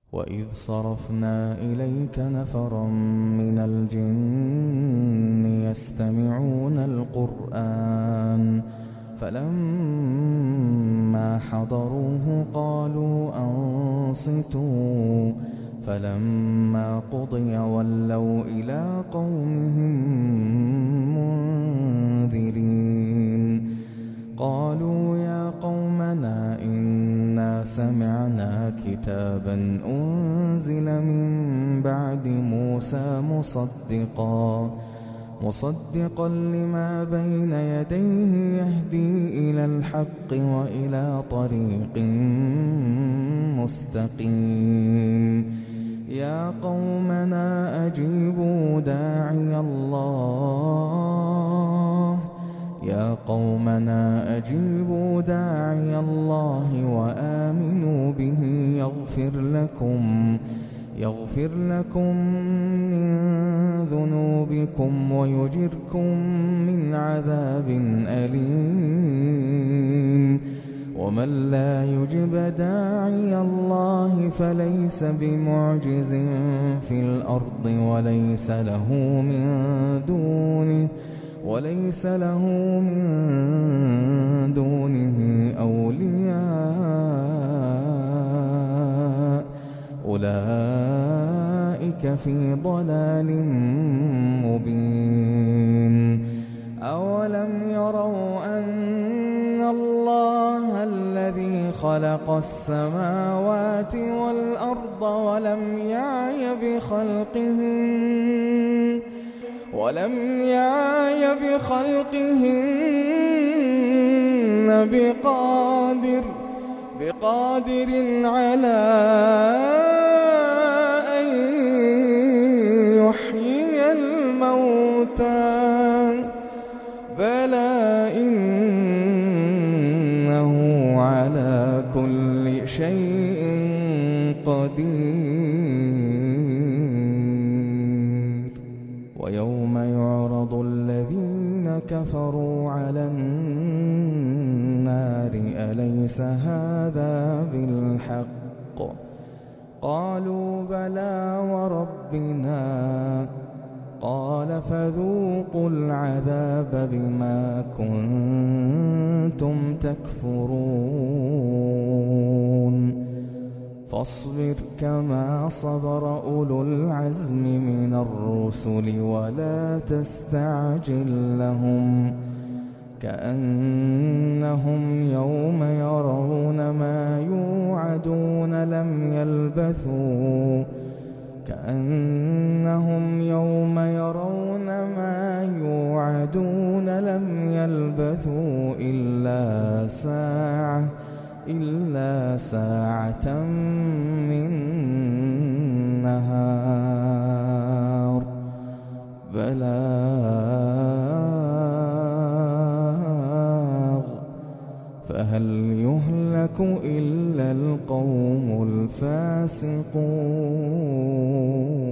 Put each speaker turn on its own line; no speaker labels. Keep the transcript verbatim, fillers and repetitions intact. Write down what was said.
وإذ صرفنا إليك نفرا من الجن يستمعون القرآن فلما حضروه قالوا أنصتوا فلما قضي ولوا إلى قومهم منذرين قالوا يا قومنا إنا سمعنا كتابا أنزل من بعد موسى مصدقا مصدقا لما بين يديه يهدي إلى الحق وإلى طريق مستقيم يا قومنا أجيبوا داعي الله يا قومنا أجيبوا داعي الله وآمنوا به يغفر لكم يغفر لكم من ذنوبكم ويجركم من عذاب أليم ومن لا يجب داعي الله فليس بمعجز في الأرض وليس له من دونه وليس له من دونه أولياء أولئك في ضلال مبين أولم يروا أن الله الذي خلق السماوات والأرض ولم يعي بخلقهن ولم يعي بخلقهن بقادر بقادر على أن يحيي الموتى بلى إنه على كل شيء قدير ويوم يعرض الذين كفروا على النار أليس هذا بالحق قالوا بلى وربنا قال فذوقوا العذاب بما كنتم تكفرون فاصبر كما صبر أولو العزم من الرسل ولا تستعجل لهم كأنهم يوم يرون ما يوعدون لم يلبثوا كأنهم يوم يرون ما يوعدون لم يلبثوا إلا ساعة إلا ساعة من نهار بلاغ فهل يهلك إلا القوم الفاسقون.